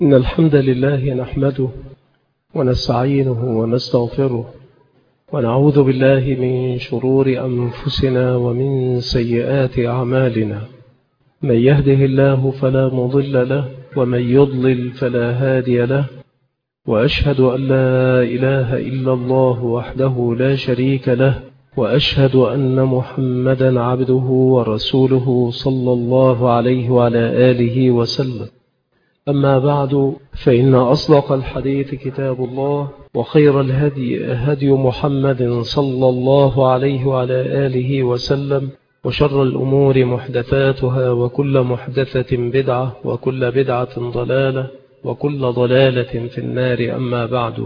إن الحمد لله نحمده ونستعينه ونستغفره ونعوذ بالله من شرور أنفسنا ومن سيئات أعمالنا. من يهده الله فلا مضل له ومن يضلل فلا هادي له، وأشهد أن لا إله إلا الله وحده لا شريك له، وأشهد أن محمدا عبده ورسوله صلى الله عليه وعلى آله وسلم. أما بعد، فإن أصدق الحديث كتاب الله، وخير الهدي هدي محمد صلى الله عليه وعلى آله وسلم، وشر الأمور محدثاتها، وكل محدثة بدعة، وكل بدعة ضلالة، وكل ضلالة في النار. أما بعد،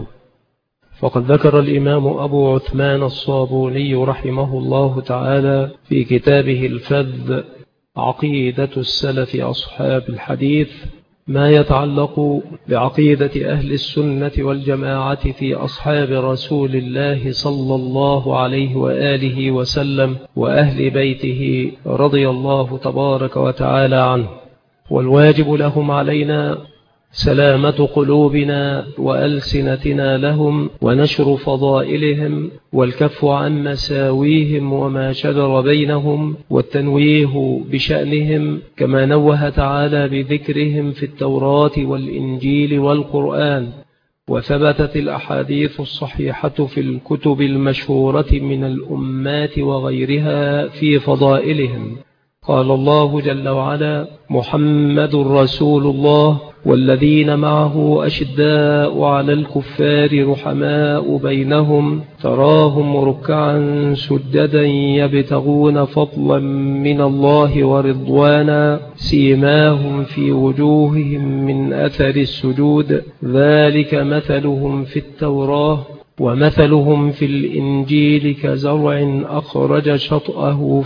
فقد ذكر الإمام أبو عثمان الصابوني رحمه الله تعالى في كتابه الفذ عقيدة السلف أصحاب الحديث ما يتعلق بعقيدة أهل السنة والجماعة في أصحاب رسول الله صلى الله عليه وآله وسلم وأهل بيته رضي الله تبارك وتعالى عنه. والواجب لهم علينا سلامة قلوبنا وألسنتنا لهم، ونشر فضائلهم، والكف عن مساويهم وما شجر بينهم، والتنويه بشأنهم كما نوه تعالى بذكرهم في التوراة والإنجيل والقرآن. وثبتت الأحاديث الصحيحة في الكتب المشهورة من الأمات وغيرها في فضائلهم. قال الله جل وعلا: محمد رسول الله والذين معه أشداء على الكفار رحماء بينهم، تراهم ركعا سجدا يبتغون فضلا من الله ورضوانا، سيماهم في وجوههم من أثر السجود، ذلك مثلهم في التوراة ومثلهم في الإنجيل كزرع أخرج شطأه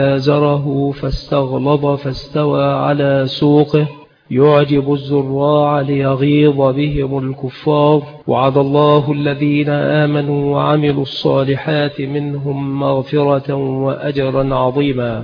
فآزره فاستغلظ فاستوى على سوقه يعجب الزراع ليغيظ بهم الكفار، وعد الله الذين آمنوا وعملوا الصالحات منهم مغفرة وأجرا عظيما.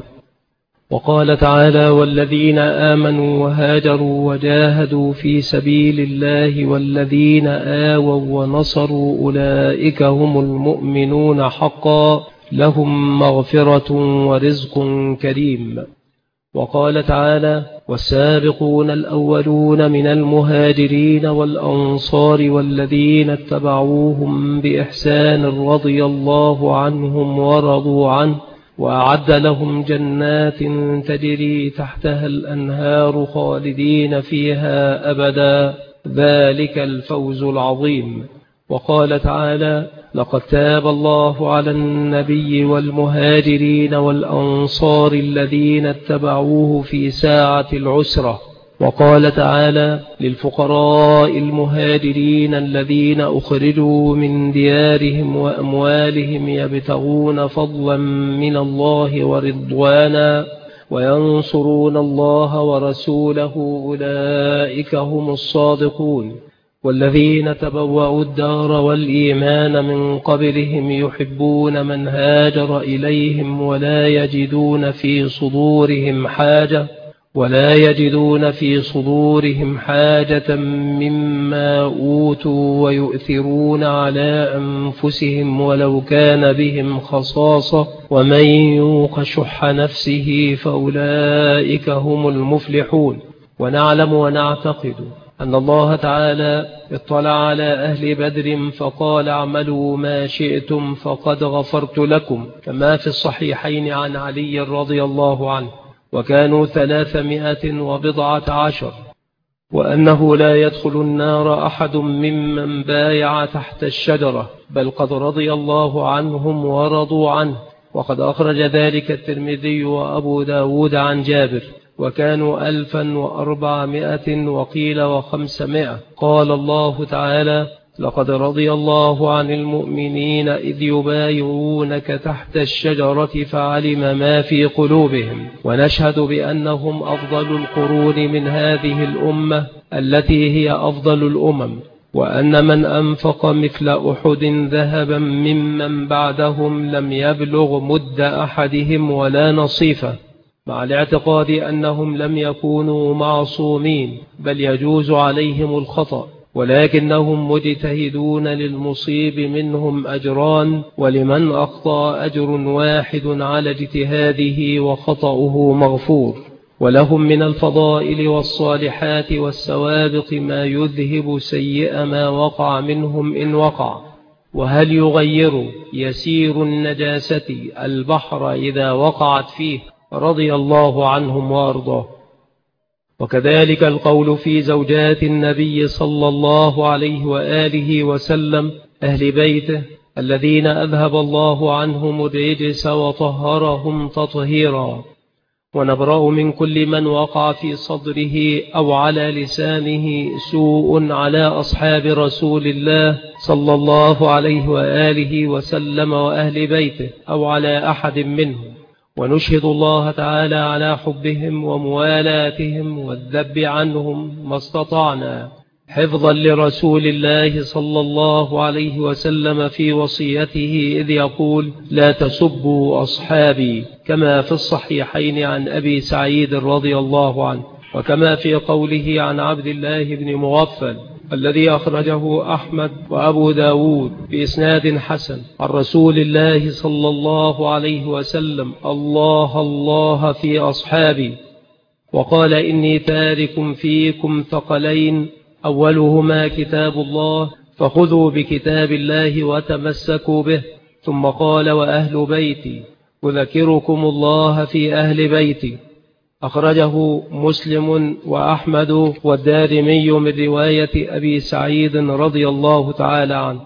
وقال تعالى: والذين آمنوا وهاجروا وجاهدوا في سبيل الله والذين آووا ونصروا أولئك هم المؤمنون حقا، لهم مغفرة ورزق كريم. وقال تعالى: والسابقون الأولون من المهاجرين والأنصار والذين اتبعوهم بإحسان رضي الله عنهم ورضوا عنه، وأعد لهم جنات تجري تحتها الأنهار خالدين فيها أبدا، ذلك الفوز العظيم. وقال تعالى: لقد تاب الله على النبي والمهاجرين والأنصار الذين اتبعوه في ساعة العسرة. وقال تعالى: للفقراء المهاجرين الذين أخرجوا من ديارهم وأموالهم يبتغون فضلا من الله ورضوانا وينصرون الله ورسوله أولئك هم الصادقون. والذين تبوأوا الدار والإيمان من قبلهم يحبون من هاجر إليهم ولا يجدون في صدورهم حاجة مما أوتوا، ويؤثرون على أنفسهم ولو كان بهم خصاصة، ومن يوق شح نفسه فأولئك هم المفلحون. ونعلم ونعتقد أن الله تعالى اطلع على أهل بدر فقال: اعملوا ما شئتم فقد غفرت لكم، كما في الصحيحين عن علي رضي الله عنه، وكانوا 310، وأنه لا يدخل النار أحد ممن بايع تحت الشجرة، بل قد رضي الله عنهم ورضوا عنه. وقد أخرج ذلك الترمذي وأبو داود عن جابر، وكانوا 1400 وقيل 500. قال الله تعالى: لقد رضي الله عن المؤمنين إذ يبايعونك تحت الشجرة فعلم ما في قلوبهم. ونشهد بأنهم أفضل القرون من هذه الأمة التي هي أفضل الأمم، وأن من أنفق مثل أحد ذهبا ممن بعدهم لم يبلغ مد أحدهم ولا نصيفه. مع الاعتقاد أنهم لم يكونوا معصومين، بل يجوز عليهم الخطأ، ولكنهم مجتهدون، للمصيب منهم أجران، ولمن أخطأ أجر واحد على اجتهاده وخطأه مغفور. ولهم من الفضائل والصالحات والسوابق ما يذهب سيئ ما وقع منهم إن وقع. وهل يغير يسير النجاسة البحر إذا وقعت فيه؟ رضي الله عنهم وأرضاه. وكذلك القول في زوجات النبي صلى الله عليه وآله وسلم أهل بيته الذين أذهب الله عنهم الرجس وطهرهم تطهيرا. ونبرأ من كل من وقع في صدره أو على لسانه سوء على أصحاب رسول الله صلى الله عليه وآله وسلم وأهل بيته أو على أحد منهم، ونشهد الله تعالى على حبهم وموالاتهم والذب عنهم ما استطعنا، حفظا لرسول الله صلى الله عليه وسلم في وصيته إذ يقول: لا تسبوا أصحابي، كما في الصحيحين عن أبي سعيد رضي الله عنه، وكما في قوله عن عبد الله بن مغفل الذي أخرجه أحمد وأبو داود بإسناد حسن عن رسول الله صلى الله عليه وسلم: الله الله في أصحابي. وقال: إني تارك فيكم ثقلين، أولهما كتاب الله، فخذوا بكتاب الله وتمسكوا به. ثم قال: وأهل بيتي، أذكركم الله في أهل بيتي. أخرجه مسلم وأحمد والدارمي من رواية أبي سعيد رضي الله تعالى عنه.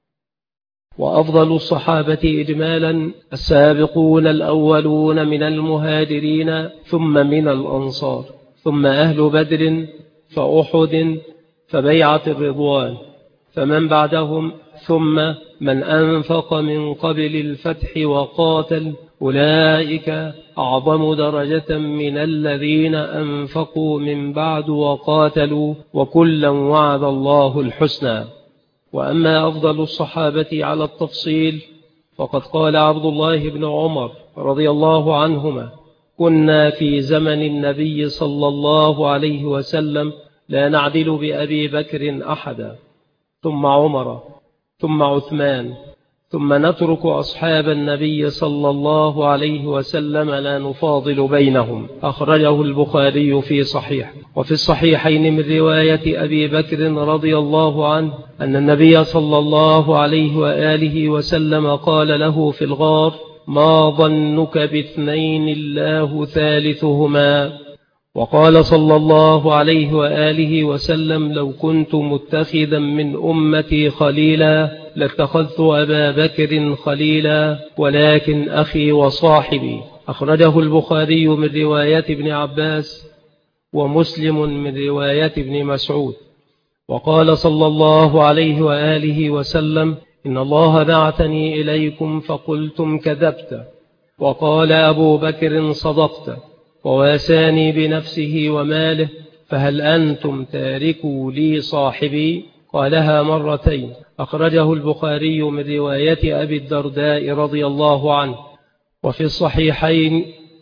وأفضل الصحابة إجمالا السابقون الأولون من المهاجرين، ثم من الأنصار، ثم أهل بدر، فأحد، فبيعة الرضوان، فمن بعدهم، ثم من أنفق من قبل الفتح وقاتل، أولئك أعظم درجة من الذين أنفقوا من بعد وقاتلوا، وكلا وعد الله الحسنى. وأما أفضل الصحابة على التفصيل فقد قال عبد الله بن عمر رضي الله عنهما: كنا في زمن النبي صلى الله عليه وسلم لا نعدل بأبي بكر أحدا، ثم عمر، ثم عثمان، ثم نترك أصحاب النبي صلى الله عليه وسلم لا نفاضل بينهم. أخرجه البخاري في صحيح. وفي الصحيحين من رواية أبي بكر رضي الله عنه أن النبي صلى الله عليه وآله وسلم قال له في الغار: ما ظنك باثنين الله ثالثهما؟ وقال صلى الله عليه وآله وسلم: لو كنت متخذا من أمتي خليلا لاتخذت أبا بكر خليلا، ولكن أخي وصاحبي. أخرجه البخاري من رواية ابن عباس، ومسلم من رواية ابن مسعود. وقال صلى الله عليه وآله وسلم: إن الله بعثني إليكم فقلتم كذبت، وقال أبو بكر: صدقت، وواساني بنفسه وماله، فهل أنتم تاركوا لي صاحبي؟ قالها مرتين. أخرجه البخاري من رواية أبي الدرداء رضي الله عنه. وفي الصحيحين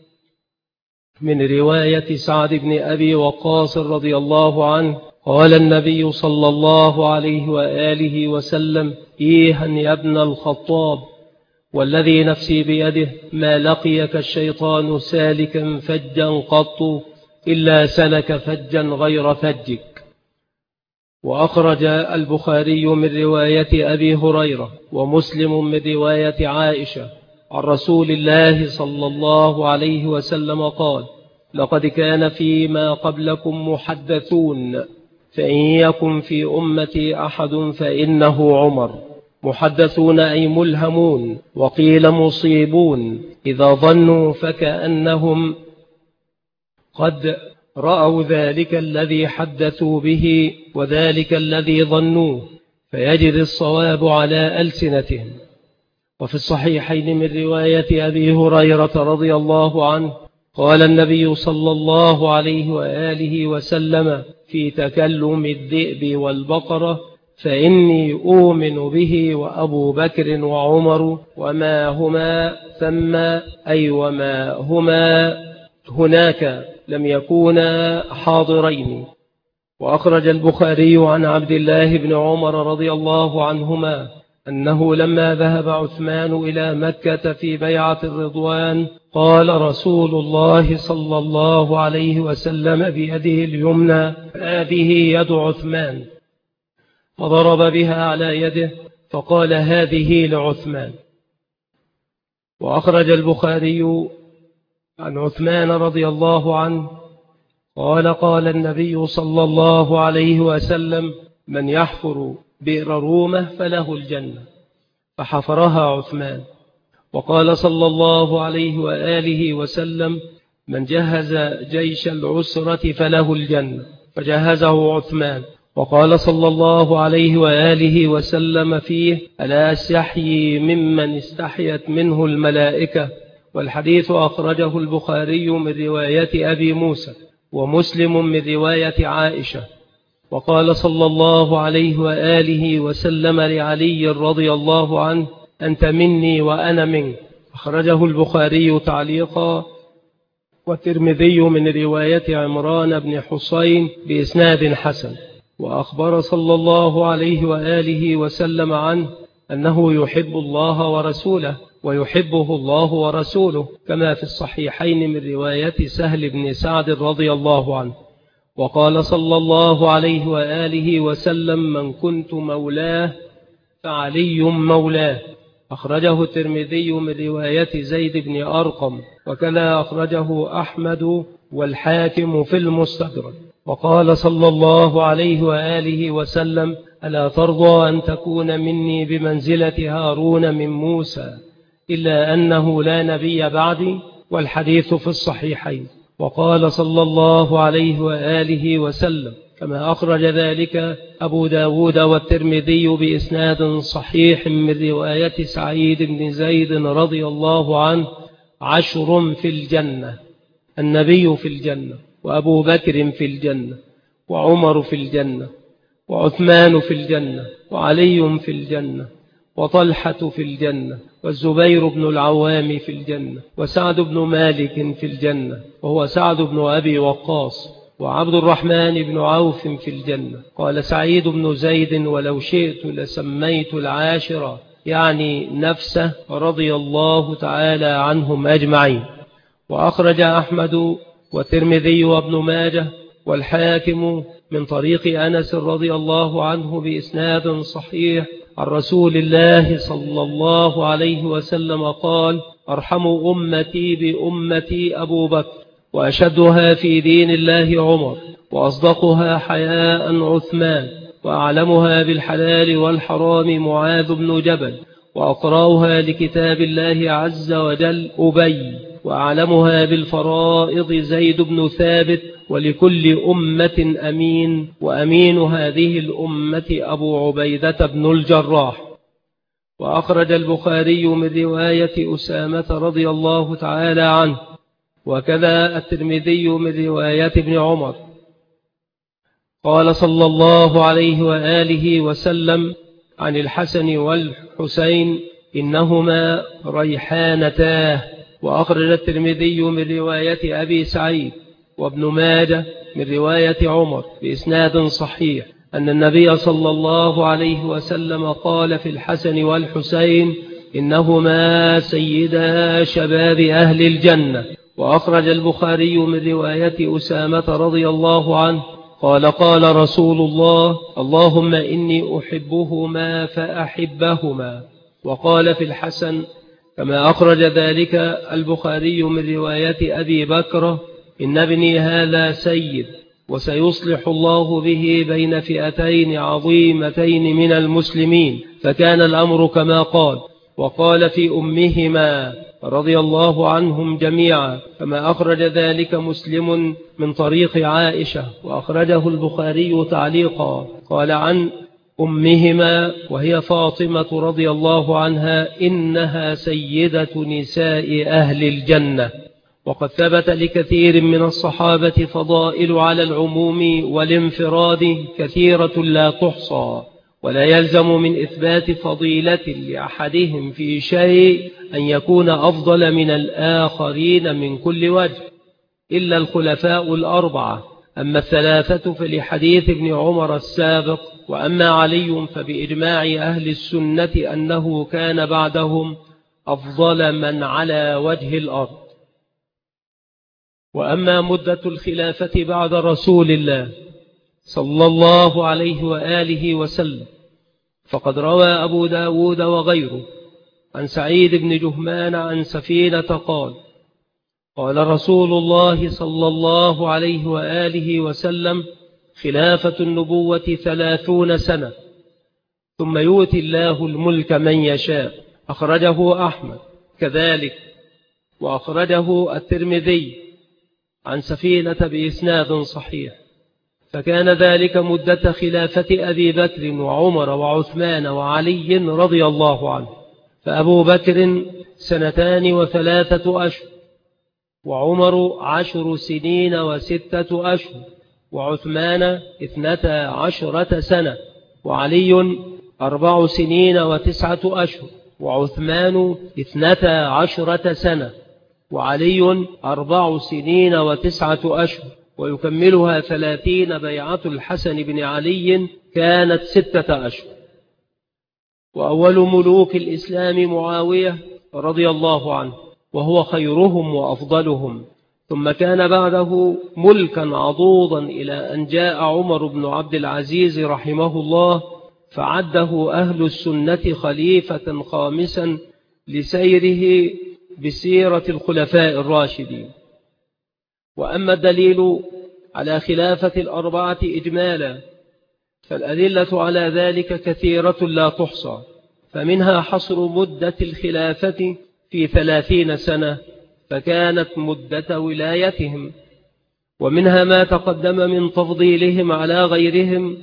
من رواية سعد بن أبي وقاص رضي الله عنه قال النبي صلى الله عليه وآله وسلم: إيها يا ابن الخطاب، والذي نفسي بيده ما لقيك الشيطان سالكا فجا قط إلا سلك فجا غير فجك. وأخرج البخاري من رواية أبي هريرة ومسلم من رواية عائشة عن رسول الله صلى الله عليه وسلم قال: لقد كان فيما قبلكم محدثون، فإن يكن في أمتي أحد فإنه عمر. محدثون أي ملهمون، وقيل مصيبون، إذا ظنوا فكأنهم قد رأوا ذلك الذي حدثوا به وذلك الذي ظنوه، فيجري الصواب على ألسنتهم. وفي الصحيحين من رواية أبي هريرة رضي الله عنه قال النبي صلى الله عليه وآله وسلم في تكلم الذئب والبقرة: فإني أؤمن به وأبو بكر وعمر وما هما ثم، أي وما هما هناك لم يكونا حاضرين. وأخرج البخاري عن عبد الله بن عمر رضي الله عنهما أنه لما ذهب عثمان إلى مكة في بيعة الرضوان قال رسول الله صلى الله عليه وسلم بيده اليمنى: هذه يد عثمان، فضرب بها على يده فقال: هذه لعثمان. وأخرج البخاري عن عثمان رضي الله عنه قال: قال النبي صلى الله عليه وسلم: من يحفر بئر رومة فله الجنة، فحفرها عثمان. وقال صلى الله عليه وآله وسلم: من جهز جيش العسرة فله الجنة، فجهزه عثمان. وقال صلى الله عليه وآله وسلم فيه: ألا أستحيي ممن استحيت منه الملائكة. والحديث أخرجه البخاري من رواية أبي موسى، ومسلم من رواية عائشة. وقال صلى الله عليه وآله وسلم لعلي رضي الله عنه: أنت مني وأنا منك. أخرجه البخاري تعليقا، والترمذي من رواية عمران بن حسين بإسناد حسن. وأخبر صلى الله عليه وآله وسلم عنه أنه يحب الله ورسوله ويحبه الله ورسوله، كما في الصحيحين من رواية سهل بن سعد رضي الله عنه. وقال صلى الله عليه وآله وسلم: من كنت مولاه فعلي مولاه. أخرجه الترمذي من رواية زيد بن أرقم، وكذا أخرجه أحمد والحاكم في المستدرك. وقال صلى الله عليه وآله وسلم: ألا ترضى أن تكون مني بمنزلة هارون من موسى، إلا أنه لا نبي بعدي. والحديث في الصحيحين. وقال صلى الله عليه وآله وسلم كما أخرج ذلك أبو داود والترمذي بإسناد صحيح من رواية سعيد بن زيد رضي الله عنه: 10 في الجنة، النبي في الجنة، وأبو بكر في الجنة، وعمر في الجنة، وعثمان في الجنة، وعلي في الجنة، وطلحة في الجنة، والزبير بن العوام في الجنة، وسعد بن مالك في الجنة وهو سعد بن أبي وقاص، وعبد الرحمن بن عوف في الجنة. قال سعيد بن زيد: ولو شئت لسميت العاشرة، يعني نفسه رضي الله تعالى عنهم أجمعين. وأخرج أحمد والترمذي وابن ماجه والحاكم من طريق أنس رضي الله عنه بإسناد صحيح عن رسول الله صلى الله عليه وسلم قال: أرحم أمتي بأمتي أبو بكر، وأشدها في دين الله عمر، وأصدقها حياء عثمان، وأعلمها بالحلال والحرام معاذ بن جبل، وأقرأها لكتاب الله عز وجل أبي، وأعلمها بالفرائض زيد بن ثابت. ولكل أمة أمين، وأمين هذه الأمة أبو عبيدة بن الجراح. وأخرج البخاري من رواية أسامة رضي الله تعالى عنه، وكذا الترمذي من رواية ابن عمر. قال صلى الله عليه وآله وسلم عن الحسن والحسين: إنهما ريحانتاه. وأخرج الترمذي من رواية أبي سعيد وابن ماجه من رواية عمر بإسناد صحيح أن النبي صلى الله عليه وسلم قال في الحسن والحسين: إنهما سيدا شباب أهل الجنة. وأخرج البخاري من رواية أسامة رضي الله عنه قال: قال رسول الله: اللهم إني أحبهما فأحبهما. وقال في الحسن كما أخرج ذلك البخاري من رواية أبي بكر: إن ابني هذا سيد، وسيصلح الله به بين فئتين عظيمتين من المسلمين. فكان الأمر كما قال. وقال في أمهما رضي الله عنهم جميعا، كما أخرج ذلك مسلم من طريق عائشة، وأخرجه البخاري تعليقا. قال عن أمهما وهي فاطمة رضي الله عنها: إنها سيدة نساء أهل الجنة. وقد ثبت لكثير من الصحابة فضائل على العموم والانفراد كثيرة لا تحصى، ولا يلزم من إثبات فضيلة لأحدهم في شيء أن يكون أفضل من الآخرين من كل وجه. إلا الخلفاء الأربعة، أما الثلاثة فلحديث ابن عمر السابق، وأما علي فبإجماع أهل السنة أنه كان بعدهم أفضل من على وجه الأرض. وأما مدة الخلافة بعد رسول الله صلى الله عليه وآله وسلم فقد روى أبو داود وغيره عن سعيد بن جهمان عن سفينة قال: قال رسول الله صلى الله عليه وآله وسلم: خلافة النبوة 30 سنة، ثم يؤتي الله الملك من يشاء. أخرجه أحمد كذلك، وأخرجه الترمذي عن سفينة بإسناد صحيح. فكان ذلك مدة خلافة أبي بكر وعمر وعثمان وعلي رضي الله عنه. فأبو بكر 2 و3 أشهر، وعمر 10 سنين و6 أشهر، وعثمان 12 سنة، وعلي 4 سنين و9 أشهر، وعثمان 12 سنة، وعلي 4 سنين و9 أشهر. ويكملها 30 بيعة الحسن بن علي كانت 6 أشهر. وأول ملوك الإسلام معاوية رضي الله عنه، وهو خيرهم وأفضلهم، ثم كان بعده ملكا عضوضا إلى أن جاء عمر بن عبد العزيز رحمه الله فعده أهل السنة خليفة خامسا لسيره بسيرة الخلفاء الراشدين. وأما الدليل على خلافة الأربعة إجمالا فالأدلة على ذلك كثيرة لا تحصى، فمنها حصر مدة الخلافة في 30 سنة فكانت مدة ولايتهم، ومنها ما تقدم من تفضيلهم على غيرهم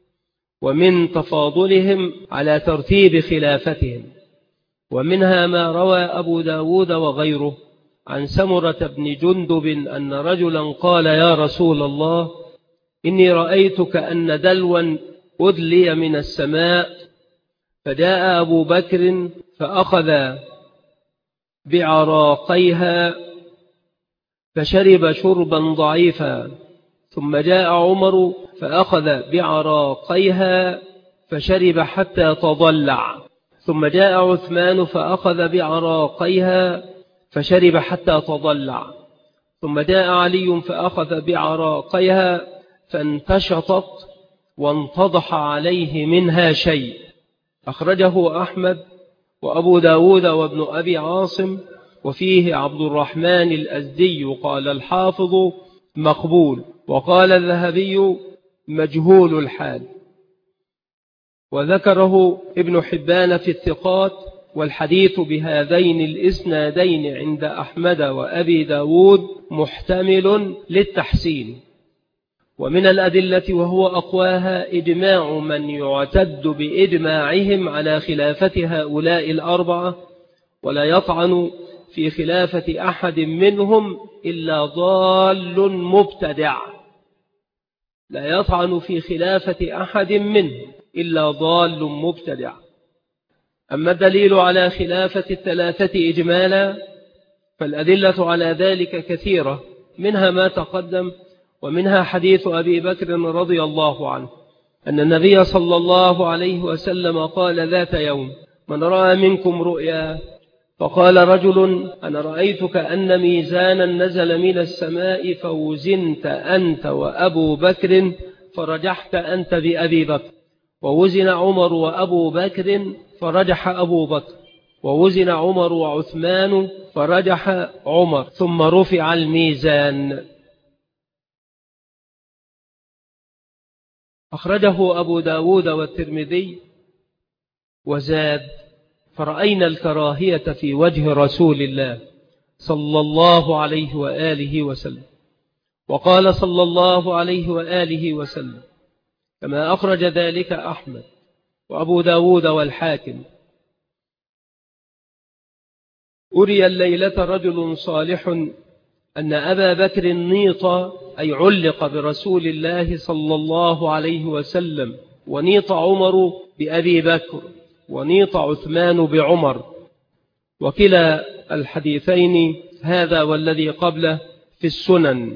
ومن تفاضلهم على ترتيب خلافتهم. ومنها ما روى أبو داود وغيره عن سمرة بن جندب أن رجلا قال: يا رسول الله، إني رأيت كأن دلوا أدلي من السماء، فجاء أبو بكر فأخذ بعراقيها فشرب شربا ضعيفا، ثم جاء عمر فأخذ بعراقيها فشرب حتى تضلع، ثم جاء عثمان فأخذ بعراقيها فشرب حتى تضلع، ثم جاء علي فأخذ بعراقيها فانتشطت وانتضح عليه منها شيء. أخرجه أحمد وأبو داود وابن أبي عاصم، وفيه عبد الرحمن الأزدي. قال الحافظ: مقبول. وقال الذهبي: مجهول الحال. وذكره ابن حبان في الثقات، والحديث بهذين الإسنادين عند أحمد وأبي داود محتمل للتحسين. ومن الأدلة وهو أقواها إجماع من يعتد بإجماعهم على خلافة هؤلاء الأربعة، ولا يطعن في خلافة أحد منهم إلا ضال مبتدع. لا يطعن في خلافة أحد منهم إلا ضال مبتدع. أما الدليل على خلافة 3 إجمالا فالأدلة على ذلك كثيرة، منها ما تقدم، ومنها حديث أبي بكر رضي الله عنه أن النبي صلى الله عليه وسلم قال ذات يوم: من رأى منكم رؤيا، فقال رجل: أنا رأيت كأن ميزانا نزل من السماء فوزنت أنت وأبو بكر فرجحت أنت بأبي بكر، ووزن عمر وأبو بكر فرجح أبو بكر، ووزن عمر وعثمان فرجح عمر، ثم رفع الميزان. أخرجه أبو داود والترمذي وزاد: فرأينا الكراهية في وجه رسول الله صلى الله عليه وآله وسلم. وقال صلى الله عليه وآله وسلم كما أخرج ذلك أحمد وأبو داود والحاكم: أري الليلة رجل صالح أن أبا بكر نيط، أي علق برسول الله صلى الله عليه وسلم، ونيط عمر بأبي بكر، ونيط عثمان بعمر. وكلا الحديثين هذا والذي قبله في السنن.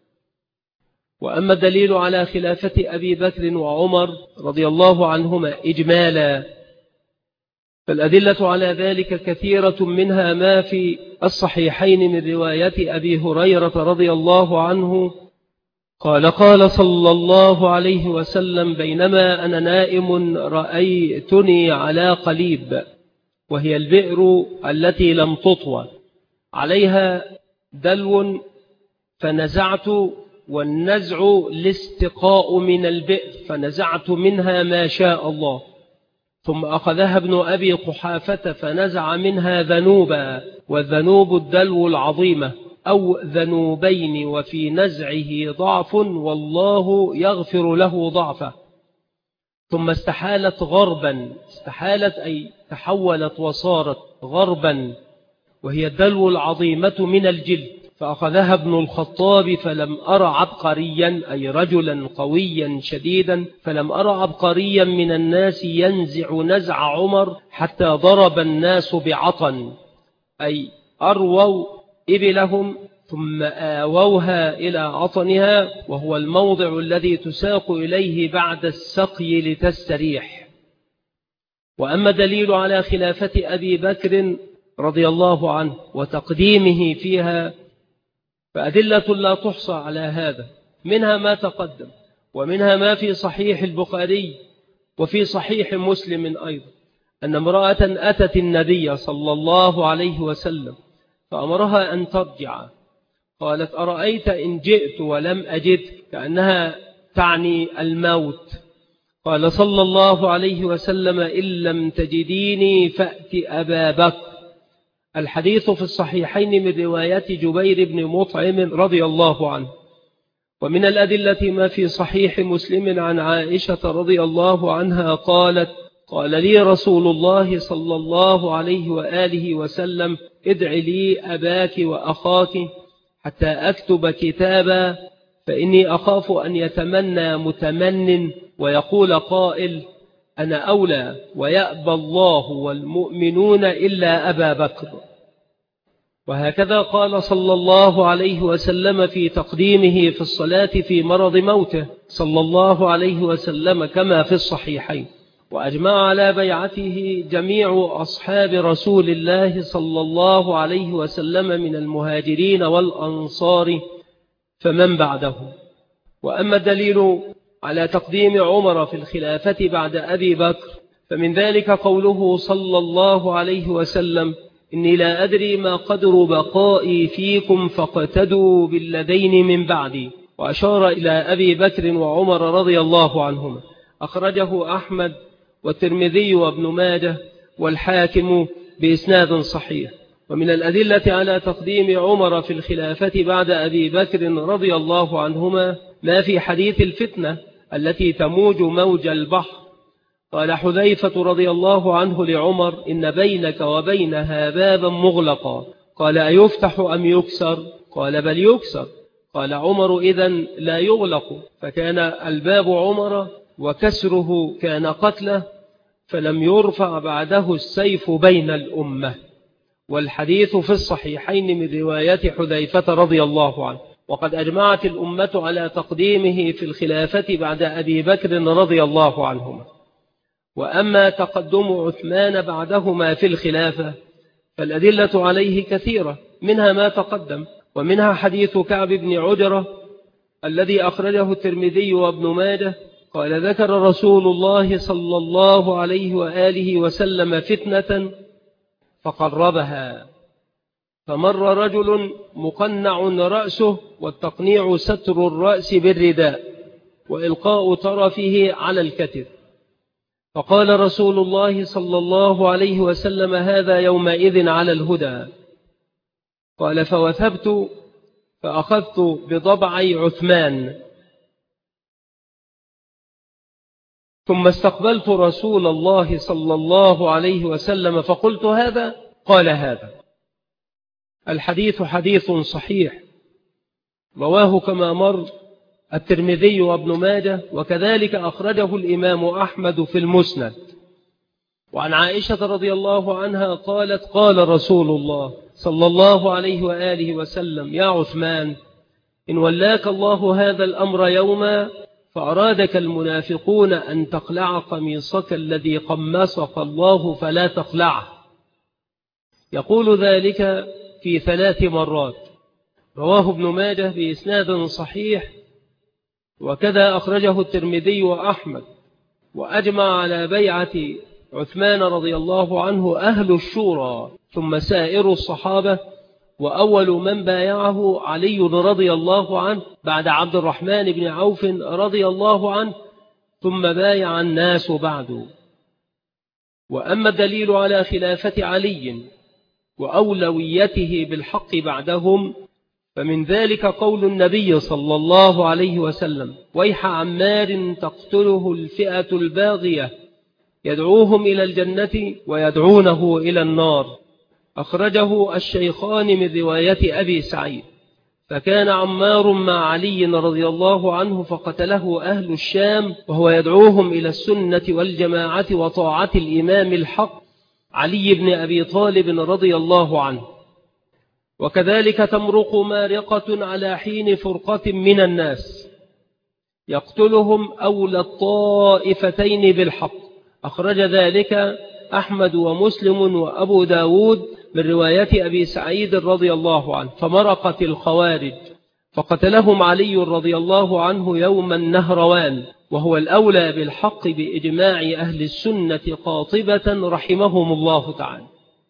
وأما الدليل على خلافة أبي بكر وعمر رضي الله عنهما إجمالا فالأدلة على ذلك كثيرة، منها ما في الصحيحين من رواية أبي هريرة رضي الله عنه قال صلى الله عليه وسلم: بينما أنا نائم رأيتني على قليب، وهي البئر التي لم تطوى، عليها دلو، فنزعت، والنزع الاستقاء من البئر، فنزعت منها ما شاء الله. ثم أخذها ابن أبي قحافة فنزع منها ذنوبا، والذنوب الدلو العظيمة أو ذنوبين، وفي نزعه ضعف، والله يغفر له ضعفه. ثم استحالت غربا، استحالت أي تحولت وصارت غربا، وهي الدلو العظيمة من الجلد، فأخذها ابن الخطاب فلم أر عبقريا، أي رجلا قويا شديدا، فلم أر عبقريا من الناس ينزع نزع عمر حتى ضرب الناس بعطن، أي أرووا إبلهم ثم آووها إلى عطنها، وهو الموضع الذي تساق إليه بعد السقي لتستريح. وأما دليل على خلافة أبي بكر رضي الله عنه وتقديمه فيها فأدلة لا تحصى على هذا، منها ما تقدم، ومنها ما في صحيح البخاري وفي صحيح مسلم أيضا، أن امرأة أتت النبي صلى الله عليه وسلم فأمرها أن ترجع، قالت: أرأيت إن جئت ولم أجدك، كأنها تعني الموت. قال صلى الله عليه وسلم: إن لم تجديني فأت أبا بكر. الحديث في الصحيحين من رواية جبير بن مطعم رضي الله عنه. ومن الأدلة ما في صحيح مسلم عن عائشة رضي الله عنها قالت: قال لي رسول الله صلى الله عليه وآله وسلم: ادع لي أباك وأخاك حتى أكتب كتابا، فإني أخاف أن يتمنى متمن ويقول قائل: أنا أولى، ويأبى الله والمؤمنون إلا أبا بكر. وهكذا قال صلى الله عليه وسلم في تقديمه في الصلاة في مرض موته صلى الله عليه وسلم كما في الصحيحين. وأجمع على بيعته جميع أصحاب رسول الله صلى الله عليه وسلم من المهاجرين والأنصار فمن بعده. وأما الدليل على تقديم عمر في الخلافة بعد أبي بكر فمن ذلك قوله صلى الله عليه وسلم: إني لا أدري ما قدر بقائي فيكم فاقتدوا بالذين من بعدي، وأشار إلى أبي بكر وعمر رضي الله عنهما. أخرجه أحمد والترمذي وابن ماجه والحاكم بإسناد صحيح. ومن الأدلة على تقديم عمر في الخلافة بعد أبي بكر رضي الله عنهما ما في حديث الفتنة التي تموج موج البحر. قال حذيفة رضي الله عنه لعمر: إن بينك وبينها بابا مغلقا. قال: أيفتح أم يكسر؟ قال: بل يكسر. قال عمر: إذن لا يغلق. فكان الباب عمر وكسره كان قتله، فلم يرفع بعده السيف بين الأمة. والحديث في الصحيحين من رواية حذيفة رضي الله عنه. وقد أجمعت الأمة على تقديمه في الخلافة بعد أبي بكر رضي الله عنهما. وأما تقدم عثمان بعدهما في الخلافة فالأدلة عليه كثيرة، منها ما تقدم، ومنها حديث كعب بن عجرة الذي أخرجه الترمذي وابن ماجه قال: ذكر رسول الله صلى الله عليه وآله وسلم فتنة فقربها، فمر رجل مقنع رأسه، والتقنيع ستر الرأس بالرداء وإلقاء طرفه على الكتف، فقال رسول الله صلى الله عليه وسلم: هذا يومئذ على الهدى. قال: فوثبت فأخذت بضبعي عثمان، ثم استقبلت رسول الله صلى الله عليه وسلم فقلت: هذا؟ قال: هذا. الحديث حديث صحيح رواه كما مر الترمذي وابن ماجه، وكذلك أخرجه الإمام أحمد في المسند. وعن عائشة رضي الله عنها قالت: قال رسول الله صلى الله عليه وآله وسلم: يا عثمان، إن ولاك الله هذا الأمر يوما فأرادك المنافقون أن تقلع قميصك الذي قمصك الله فلا تقلعه. يقول ذلك في 3 مرات. رواه ابن ماجه بإسناد صحيح، وكذا أخرجه الترمذي وأحمد. وأجمع على بيعة عثمان رضي الله عنه أهل الشورى ثم سائر الصحابة، وأول من بايعه علي رضي الله عنه بعد عبد الرحمن بن عوف رضي الله عنه، ثم بايع الناس بعد. وأما الدليل على خلافة علي وأولويته بالحق بعدهم فمن ذلك قول النبي صلى الله عليه وسلم: ويح عمار تقتله الفئة الباغية يدعوهم إلى الجنة ويدعونه إلى النار. أخرجه الشيخان من رواية أبي سعيد. فكان عمار مع علي رضي الله عنه فقتله أهل الشام وهو يدعوهم إلى السنة والجماعة وطاعة الإمام الحق علي بن أبي طالب رضي الله عنه. وكذلك تمرق مارقة على حين فرقة من الناس يقتلهم أولى الطائفتين بالحق. أخرج ذلك أحمد ومسلم وأبو داود من رواية أبي سعيد رضي الله عنه. فمرقت الخوارج فقتلهم علي رضي الله عنه يوم النهروان، وهو الأولى بالحق بإجماع أهل السنة قاطبة رحمهم الله تعالى.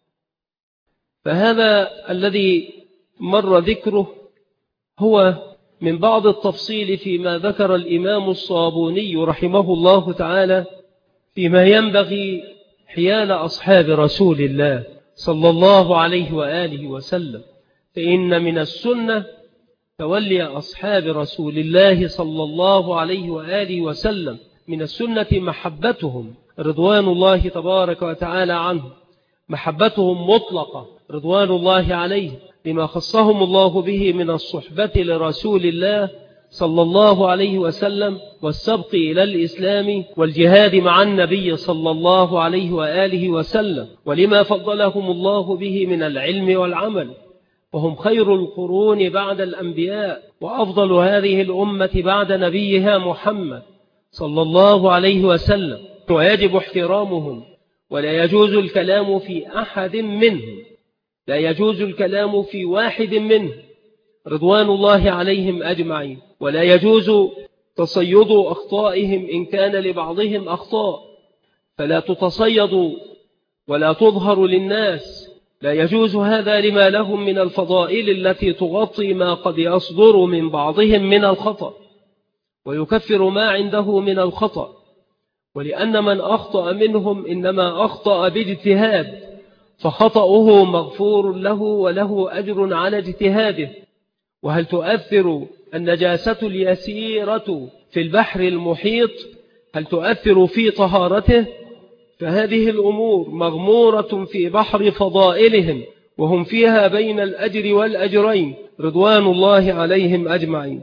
فهذا الذي مر ذكره هو من بعض التفصيل فيما ذكر الإمام الصابوني رحمه الله تعالى فيما ينبغي حيال أصحاب رسول الله صلى الله عليه وآله وسلم. فإن من السنة تولي أصحاب رسول الله صلى الله عليه وآله وسلم، من السنة محبتهم رضوان الله تبارك وتعالى عنهم، محبتهم مطلقة رضوان الله عليه لما خصهم الله به من الصحبة لرسول الله صلى الله عليه وسلم والسبق إلى الإسلام والجهاد مع النبي صلى الله عليه وآله وسلم، ولما فضلهم الله به من العلم والعمل. وهم خير القرون بعد الأنبياء وأفضل هذه الأمة بعد نبيها محمد صلى الله عليه وسلم، ويجب احترامهم ولا يجوز الكلام في أحد منهم، لا يجوز الكلام في واحد منهم رضوان الله عليهم أجمعين، ولا يجوز تصيد أخطائهم إن كان لبعضهم أخطاء، فلا تتصيد ولا تظهر للناس. لا يجوز هذا لما لهم من الفضائل التي تغطي ما قد يصدر من بعضهم من الخطأ ويكفر ما عنده من الخطأ، ولأن من أخطأ منهم إنما أخطأ باجتهاد، فخطأه مغفور له وله أجر على اجتهاده. وهل تؤثر النجاسة اليسيرة في البحر المحيط هل تؤثر في طهارته؟ فهذه الأمور مغمورة في بحر فضائلهم وهم فيها بين الأجر والأجرين رضوان الله عليهم أجمعين.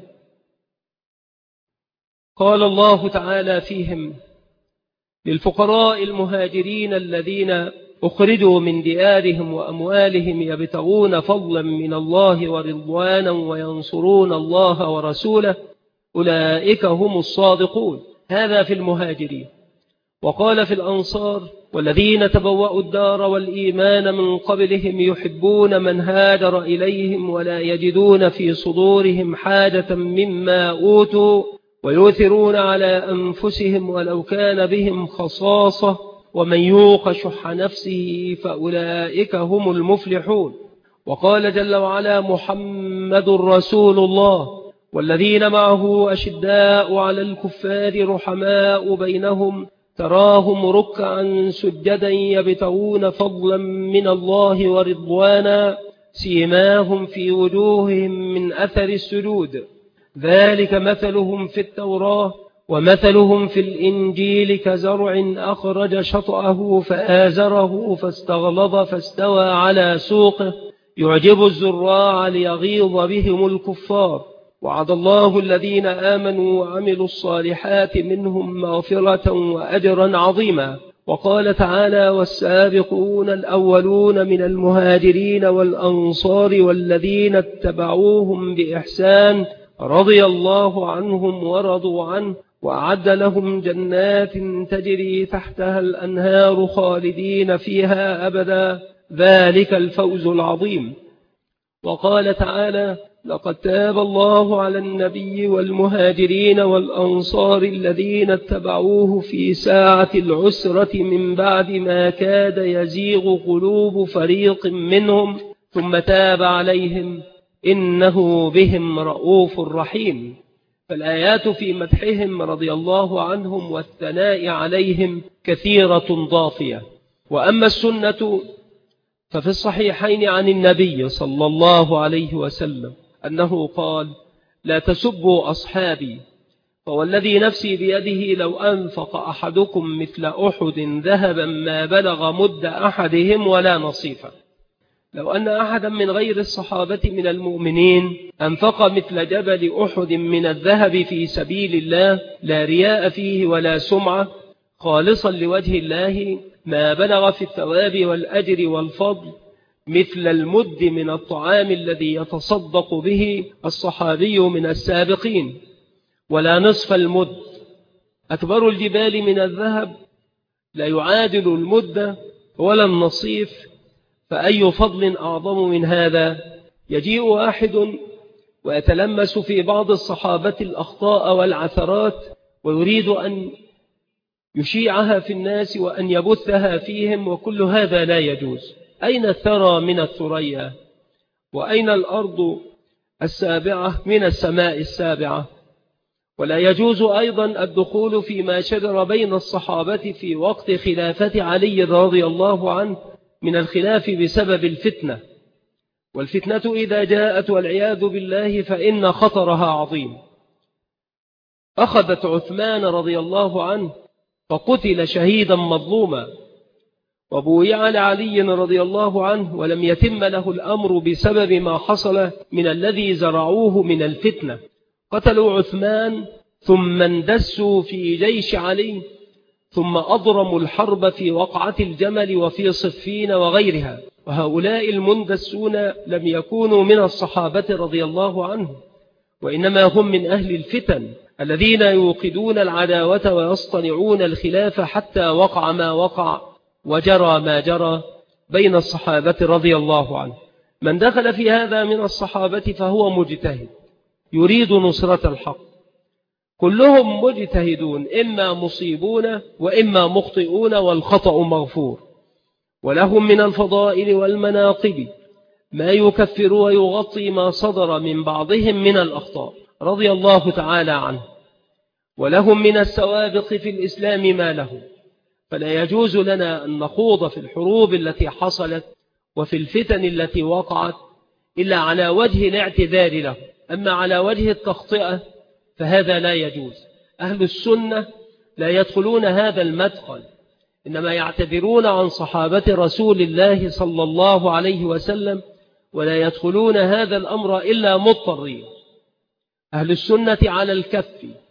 قال الله تعالى فيهم: للفقراء المهاجرين الذين أخرجوا من ديارهم وأموالهم يبتغون فضلا من الله ورضوانا وينصرون الله ورسوله أولئك هم الصادقون. هذا في المهاجرين. وقال في الأنصار: والذين تبوأوا الدار والإيمان من قبلهم يحبون من هاجر إليهم ولا يجدون في صدورهم حاجة مما أوتوا ويؤثرون على أنفسهم ولو كان بهم خصاصة ومن يوق شح نفسه فأولئك هم المفلحون. وقال جل وعلا: محمد رسول الله والذين معه أشداء على الكفار رحماء بينهم تراهم ركعا سجدا يبتغون فضلا من الله ورضوانا سيماهم في وجوههم من أثر السجود ذلك مثلهم في التوراة ومثلهم في الإنجيل كزرع أخرج شطأه فآزره فاستغلظ فاستوى على سوقه يعجب الزراع ليغيظ بهم الكفار. وعد الله الذين آمنوا وعملوا الصالحات منهم مغفرة وأجرا عظيما. وقال تعالى: والسابقون الأولون من المهاجرين والأنصار والذين اتبعوهم بإحسان رضي الله عنهم ورضوا عنه وأعد لهم جنات تجري تحتها الأنهار خالدين فيها أبدا ذلك الفوز العظيم. وقال تعالى: لقد تاب الله على النبي والمهاجرين والأنصار الذين اتبعوه في ساعة العسرة من بعد ما كاد يزيغ قلوب فريق منهم ثم تاب عليهم إنه بهم رؤوف رحيم. فالآيات في مدحهم رضي الله عنهم والثناء عليهم كثيرة ضافية. وأما السنة ففي الصحيحين عن النبي صلى الله عليه وسلم أنه قال: لا تسبوا أصحابي، فوالذي نفسي بيده لو أنفق أحدكم مثل أحد ذهبا ما بلغ مد أحدهم ولا نصيفا. لو أن أحدا من غير الصحابة من المؤمنين أنفق مثل جبل أحد من الذهب في سبيل الله لا رياء فيه ولا سمعة خالصا لوجه الله ما بلغ في الثواب والأجر والفضل مثل المد من الطعام الذي يتصدق به الصحابي من السابقين، ولا نصف المد. أكبر الجبال من الذهب لا يعادل المد ولا النصيف، فأي فضل أعظم من هذا؟ يجيء واحد ويتلمس في بعض الصحابة الأخطاء والعثرات ويريد أن يشيعها في الناس وأن يبثها فيهم، وكل هذا لا يجوز. أين الثرى من الثريا؟ وأين الأرض السابعة من السماء السابعة؟ ولا يجوز أيضا الدخول فيما شجر بين الصحابة في وقت خلافة علي رضي الله عنه من الخلاف بسبب الفتنة. والفتنة إذا جاءت والعياذ بالله فإن خطرها عظيم. أخذت عثمان رضي الله عنه فقتل شهيدا مظلوما، وبويع لعلي رضي الله عنه ولم يتم له الأمر بسبب ما حصل من الذي زرعوه من الفتنة. قتلوا عثمان ثم اندسوا في جيش علي، ثم أضرموا الحرب في وقعة الجمل وفي صفين وغيرها. وهؤلاء المندسون لم يكونوا من الصحابة رضي الله عنهم، وإنما هم من أهل الفتن الذين يوقدون العداوة ويصطنعون الخلاف حتى وقع ما وقع وجرى ما جرى بين الصحابة رضي الله عنه. من دخل في هذا من الصحابة فهو مجتهد يريد نصرة الحق، كلهم مجتهدون، إما مصيبون وإما مخطئون، والخطأ مغفور. ولهم من الفضائل والمناقب ما يكفر ويغطي ما صدر من بعضهم من الأخطاء رضي الله تعالى عنه. ولهم من السوابق في الإسلام ما لهم، فلا يجوز لنا أن نخوض في الحروب التي حصلت وفي الفتن التي وقعت إلا على وجه الاعتذار له. أما على وجه التخطئة فهذا لا يجوز. أهل السنة لا يدخلون هذا المدخل، إنما يعتذرون عن صحابة رسول الله صلى الله عليه وسلم، ولا يدخلون هذا الأمر إلا مضطرين. أهل السنة على الكف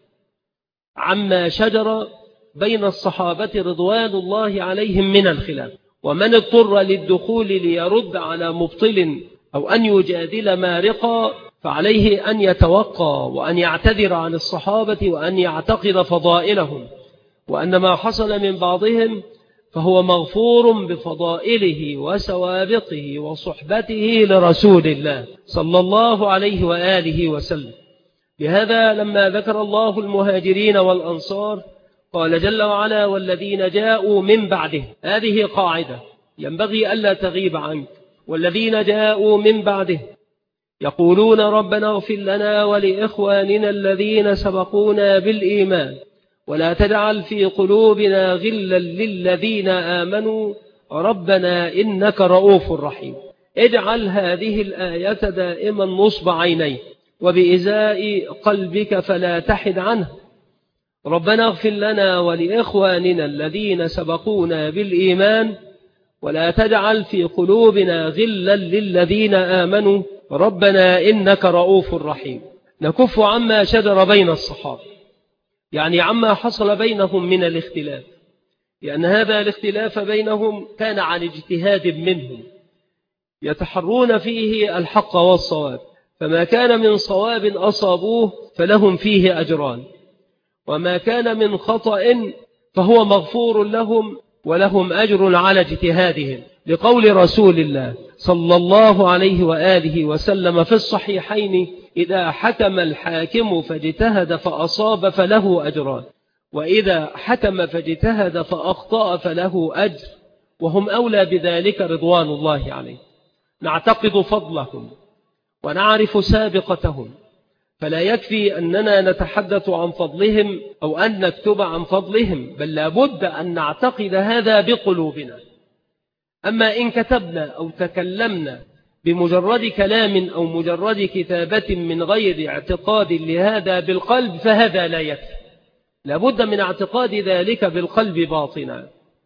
عما شجر بين الصحابة رضوان الله عليهم من الخلاف، ومن اضطر للدخول ليرد على مبطل أو أن يجادل مارقا فعليه أن يتوقى وأن يعتذر عن الصحابة وأن يعتقد فضائلهم، وأن ما حصل من بعضهم فهو مغفور بفضائله وسوابقه وصحبته لرسول الله صلى الله عليه وآله وسلم. لهذا لما ذكر الله المهاجرين والأنصار قال جل وعلا: والذين جاءوا من بعده. هذه قاعدة ينبغي ألا تغيب عنك. والذين جاءوا من بعده يقولون ربنا اغفر لنا ولإخواننا الذين سبقونا بالإيمان ولا تجعل في قلوبنا غلا للذين آمنوا ربنا إنك رؤوف رحيم. اجعل هذه الآية دائما نصب عينيك وبإزاء قلبك فلا تحد عنه. ربنا اغفر لنا ولإخواننا الذين سبقونا بالإيمان ولا تجعل في قلوبنا غلا للذين آمنوا ربنا إنك رؤوف رحيم. نكف عما شجر بين الصحابة، يعني عما حصل بينهم من الاختلاف، لأن هذا الاختلاف بينهم كان عن اجتهاد منهم يتحرون فيه الحق والصواب، فما كان من صواب أصابوه فلهم فيه أجران، وما كان من خطأ فهو مغفور لهم ولهم أجر على اجتهادهم، لقول رسول الله صلى الله عليه وآله وسلم في الصحيحين: إذا حكم الحاكم فاجتهد فأصاب فله أجران، وإذا حكم فاجتهد فأخطأ فله أجر، وهم أولى بذلك رضوان الله عليه. نعتقد فضلهم ونعرف سابقتهم، فلا يكفي أننا نتحدث عن فضلهم أو أن نكتب عن فضلهم، بل لابد أن نعتقد هذا بقلوبنا. أما إن كتبنا أو تكلمنا بمجرد كلام أو مجرد كتابة من غير اعتقاد لهذا بالقلب فهذا لا يكفي، لابد من اعتقاد ذلك بالقلب باطنا.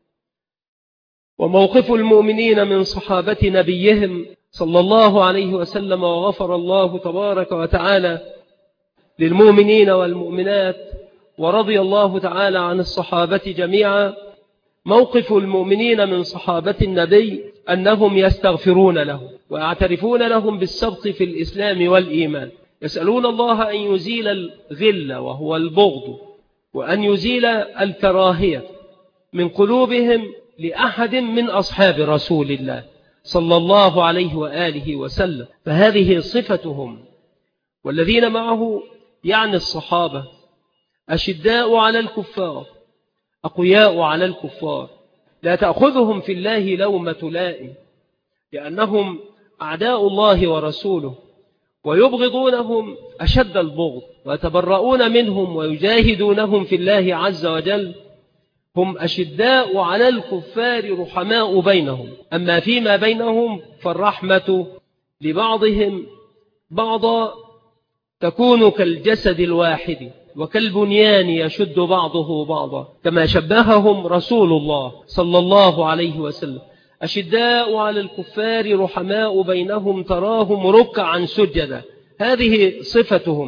وموقف المؤمنين من صحابة نبيهم صلى الله عليه وسلم، وغفر الله تبارك وتعالى للمؤمنين والمؤمنات ورضي الله تعالى عن الصحابة جميعا. موقف المؤمنين من صحابة النبي أنهم يستغفرون له ويعترفون لهم بالسبق في الإسلام والإيمان، يسألون الله أن يزيل الغل وهو البغض، وأن يزيل الكراهية من قلوبهم لأحد من أصحاب رسول الله صلى الله عليه وآله وسلم، فهذه صفتهم. والذين معه يعني الصحابة أشداء على الكفار أقوياء على الكفار، لا تأخذهم في الله لومة لائم، لأنهم أعداء الله ورسوله ويبغضونهم أشد البغض ويتبرؤون منهم ويجاهدونهم في الله عز وجل. هم أشداء على الكفار رحماء بينهم، أما فيما بينهم فالرحمة لبعضهم بعضا تكون كالجسد الواحد وكالبنيان يشد بعضه بعضا، كما شبههم رسول الله صلى الله عليه وسلم. أشداء على الكفار رحماء بينهم تراهم ركعا سجدا، هذه صفتهم.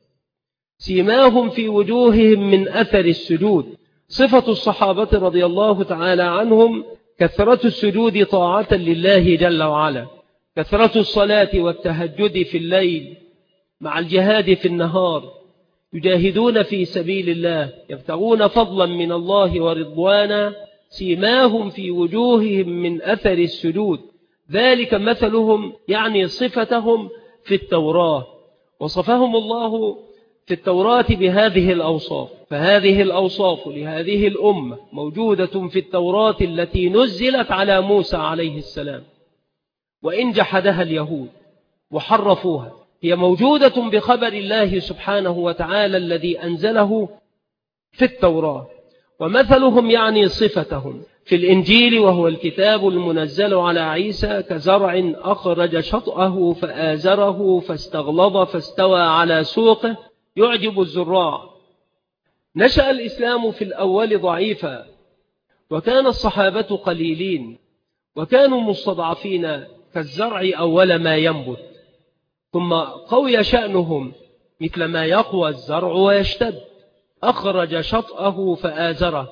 سيماهم في وجوههم من أثر السجود. صفة الصحابة رضي الله تعالى عنهم كثرة السجود طاعة لله جل وعلا، كثرة الصلاة والتهجد في الليل مع الجهاد في النهار، يجاهدون في سبيل الله يبتغون فضلا من الله ورضوانا. سيماهم في وجوههم من أثر السجود، ذلك مثلهم يعني صفتهم في التوراة، وصفهم الله في التوراة بهذه الأوصاف. فهذه الأوصاف لهذه الأمة موجودة في التوراة التي نزلت على موسى عليه السلام، وإن جحدها اليهود وحرفوها هي موجودة بخبر الله سبحانه وتعالى الذي أنزله في التوراة. ومثلهم يعني صفتهم في الإنجيل، وهو الكتاب المنزل على عيسى، كزرع أخرج شطأه فآزره فاستغلظ فاستوى على سوقه يعجب الزراع. نشأ الإسلام في الأول ضعيفا، وكان الصحابة قليلين، وكانوا مستضعفين كالزرع أول ما ينبت، ثم قوي شأنهم مثل ما يقوى الزرع ويشتد. أخرج شطأه فآزره،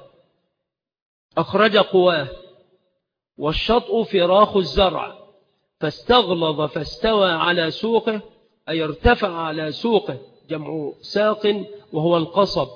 أخرج قواه، والشطء فراخ الزرع، فاستغلظ فاستوى على سوقه، أي ارتفع على سوقه، جمع ساق وهو القصب.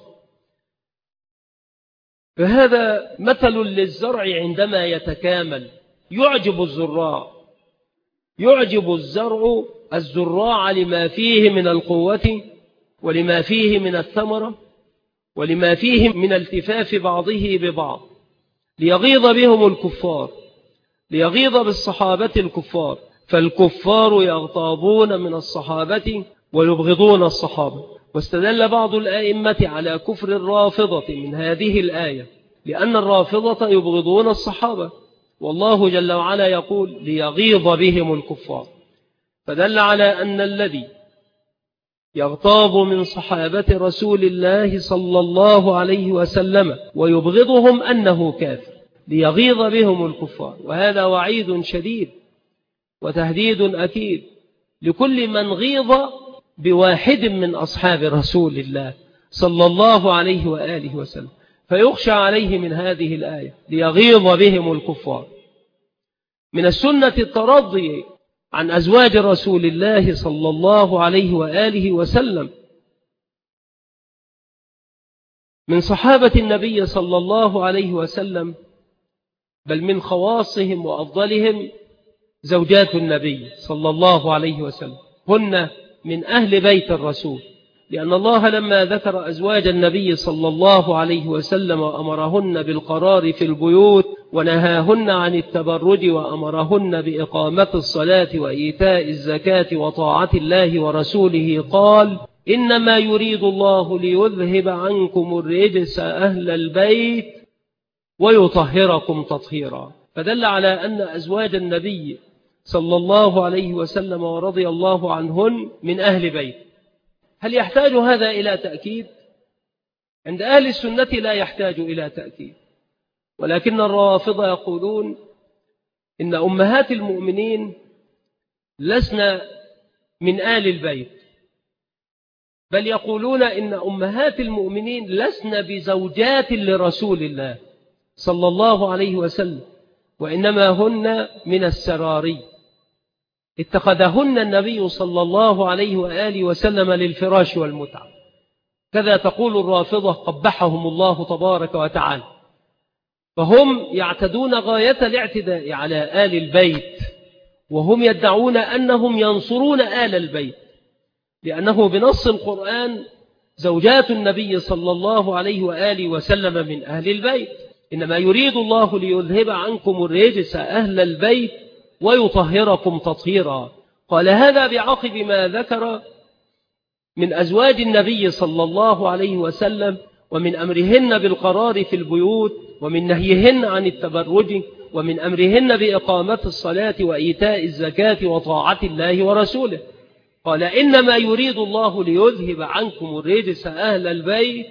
فهذا مثل للزرع عندما يتكامل، يعجب الزراع، يعجب الزراع لما فيه من القوة ولما فيه من الثمرة ولما فيه من التفاف بعضه ببعض، ليغيظ بهم الكفار، ليغيظ بالصحابة الكفار، فالكفار يغتاظون من الصحابة ويبغضون الصحابة. واستدل بعض الآئمة على كفر الرافضة من هذه الآية، لأن الرافضة يبغضون الصحابة، والله جل وعلا يقول ليغيظ بهم الكفار، فدل على أن الذي يغتاظ من صحابة رسول الله صلى الله عليه وسلم ويبغضهم أنه كافر، ليغيظ بهم الكفار. وهذا وعيد شديد وتهديد أكيد لكل من غيظ بواحد من أصحاب رسول الله صلى الله عليه وآله وسلم، فيخشى عليه من هذه الآية ليغيظ بهم الكفار. من السنة الترضي عن أزواج رسول الله صلى الله عليه وآله وسلم من صحابة النبي صلى الله عليه وسلم، بل من خواصهم وأفضلهم زوجات النبي صلى الله عليه وسلم، هن من أهل بيت الرسول، لأن الله لما ذكر أزواج النبي صلى الله عليه وسلم وأمرهن بالقرار في البيوت ونهاهن عن التبرج وأمرهن بإقامة الصلاة وإيتاء الزكاة وطاعة الله ورسوله قال: إنما يريد الله ليذهب عنكم الرجس أهل البيت ويطهركم تطهيرا. فدل على أن أزواج النبي صلى الله عليه وسلم ورضي الله عنهن من أهل بيت. هل يحتاج هذا إلى تأكيد؟ عند أهل السنة لا يحتاج إلى تأكيد، ولكن الرافضة يقولون إن أمهات المؤمنين لسنا من آل البيت، بل يقولون إن أمهات المؤمنين لسن بزوجات لرسول الله صلى الله عليه وسلم، وإنما هن من السراري اتخذهن النبي صلى الله عليه وآله وسلم للفراش والمتعة. كذا تقول الرافضة قبحهم الله تبارك وتعالى، فهم يعتدون غاية الاعتداء على آل البيت، وهم يدعون أنهم ينصرون آل البيت، لأنه بنص القرآن زوجات النبي صلى الله عليه وآله وسلم من أهل البيت. إنما يريد الله ليذهب عنكم الرجس أهل البيت ويطهركم تطهيرا. قال هذا بعقب ما ذكر من أزواج النبي صلى الله عليه وسلم ومن أمرهن بالقرار في البيوت ومن نهيهن عن التبرج ومن أمرهن بإقامة الصلاة وإيتاء الزكاة وطاعة الله ورسوله. قال إنما يريد الله ليذهب عنكم الرجس أهل البيت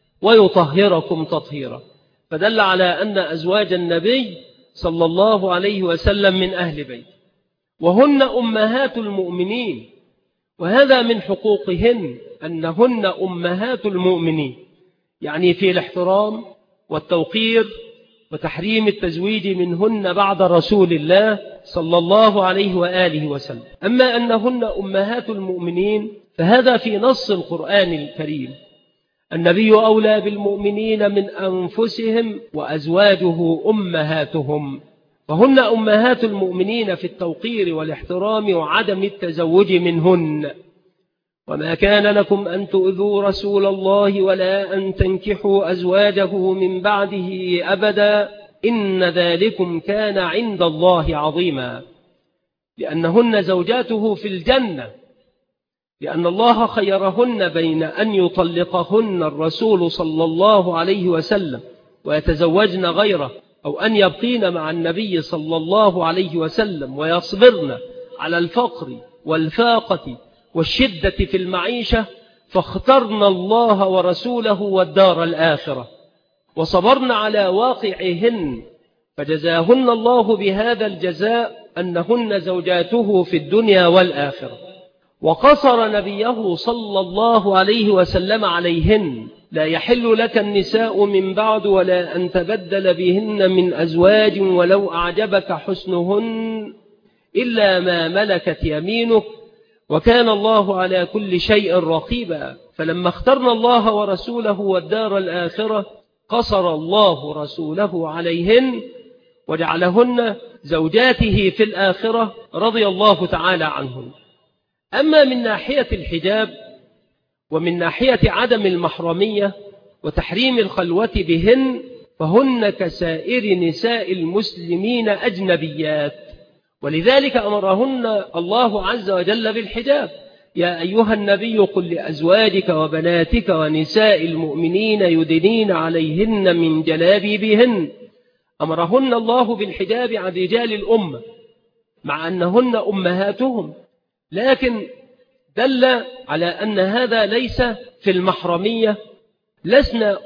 ويطهركم تطهيرا. فدل على أن أزواج النبي صلى الله عليه وسلم من أهل بيت، وهن أمهات المؤمنين، وهذا من حقوقهن أنهن أمهات المؤمنين، يعني في الاحترام والتوقير وتحريم التزويج منهن بعد رسول الله صلى الله عليه وآله وسلم. أما أنهن أمهات المؤمنين فهذا في نص القرآن الكريم: النبي أولى بالمؤمنين من أنفسهم وأزواجه أمهاتهم. فهن أمهات المؤمنين في التوقير والاحترام وعدم التزوج منهن. وما كان لكم أن تؤذوا رسول الله ولا أن تنكحوا أزواجه من بعده أبدا إن ذلكم كان عند الله عظيما، لأنهن زوجاته في الجنة، لأن الله خيرهن بين أن يطلقهن الرسول صلى الله عليه وسلم ويتزوجن غيره، أو أن يبقين مع النبي صلى الله عليه وسلم ويصبرن على الفقر والفاقة والشدة في المعيشة، فاخترن الله ورسوله والدار الآخرة وصبرن على واقعهن، فجزاهن الله بهذا الجزاء أنهن زوجاته في الدنيا والآخرة. وقصر نبيه صلى الله عليه وسلم عليهن: لا يحل لك النساء من بعد ولا أن تبدل بهن من أزواج ولو أعجبك حسنهن إلا ما ملكت يمينك وكان الله على كل شيء رقيبا. فلما اخترنا الله ورسوله والدار الآخرة قصر الله رسوله عليهن وجعلهن زوجاته في الآخرة رضي الله تعالى عنهن. أما من ناحية الحجاب ومن ناحية عدم المحرمية وتحريم الخلوة بهن فهن كسائر نساء المسلمين أجنبيات، ولذلك أمرهن الله عز وجل بالحجاب: يا أيها النبي قل لأزواجك وبناتك ونساء المؤمنين يدنين عليهن من جلابيبهن. أمرهن الله بالحجاب عن رجال الأمة مع أنهن أمهاتهم، لكن دل على أن هذا ليس في المحرمية، لسنا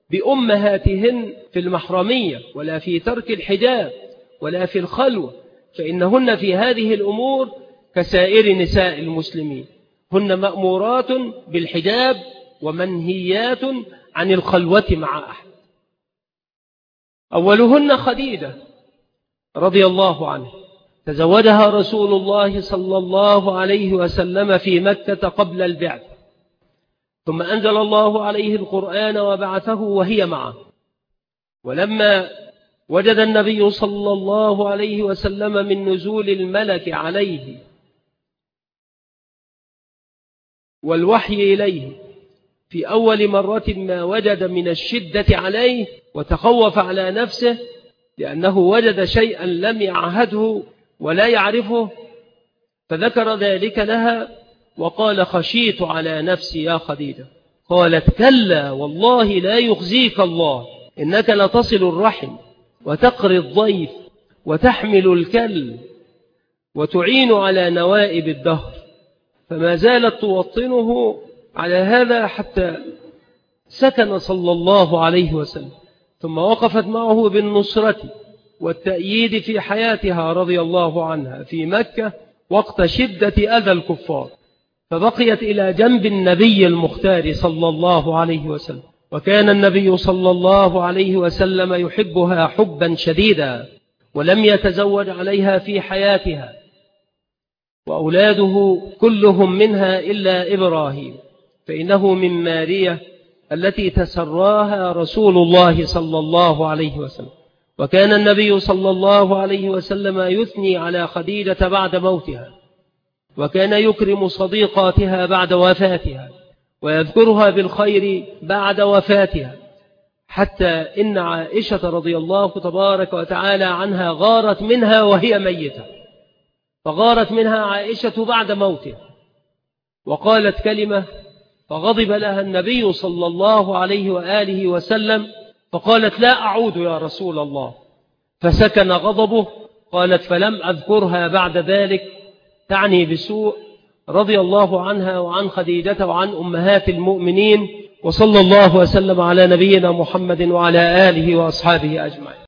بأمهاتهن في المحرمية ولا في ترك الحجاب ولا في الخلوة، فإنهن في هذه الأمور كسائر نساء المسلمين، هن مأمورات بالحجاب ومنهيات عن الخلوة مع أحد. أولهن خديجة رضي الله عنها، تزوجها رسول الله صلى الله عليه وسلم في مكة قبل البعث، ثم أنزل الله عليه القرآن وبعثه وهي معه. ولما وجد النبي صلى الله عليه وسلم من نزول الملك عليه والوحي إليه في أول مرة ما وجد من الشدة عليه وتخوف على نفسه، لأنه وجد شيئا لم يعهده ولا يعرفه، فذكر ذلك لها وقال: خشيت على نفسي يا خديجة. قالت: كلا والله لا يخزيك الله، إنك لتصل الرحم وتقري الضيف وتحمل الكل وتعين على نوائب الدهر. فما زالت توطنه على هذا حتى سكن صلى الله عليه وسلم، ثم وقفت معه بالنصرة والتأييد في حياتها رضي الله عنها في مكة وقت شدة أذى الكفار، فبقيت إلى جنب النبي المختار صلى الله عليه وسلم. وكان النبي صلى الله عليه وسلم يحبها حبا شديدا، ولم يتزوج عليها في حياتها، وأولاده كلهم منها إلا إبراهيم، فإنه من مارية التي تسراها رسول الله صلى الله عليه وسلم. وكان النبي صلى الله عليه وسلم يثني على خديجة بعد موتها، وكان يكرم صديقاتها بعد وفاتها ويذكرها بالخير بعد وفاتها، حتى إن عائشة رضي الله تبارك وتعالى عنها غارت منها وهي ميتة، فغارت منها عائشة بعد موتها وقالت كلمة فغضب لها النبي صلى الله عليه وآله وسلم، فقالت: لا أعود يا رسول الله، فسكن غضبه. قالت: فلم أذكرها بعد ذلك، تعني بسوء، رضي الله عنها وعن خديجة وعن أمهات المؤمنين. وصلى الله وسلم على نبينا محمد وعلى آله وأصحابه أجمعين.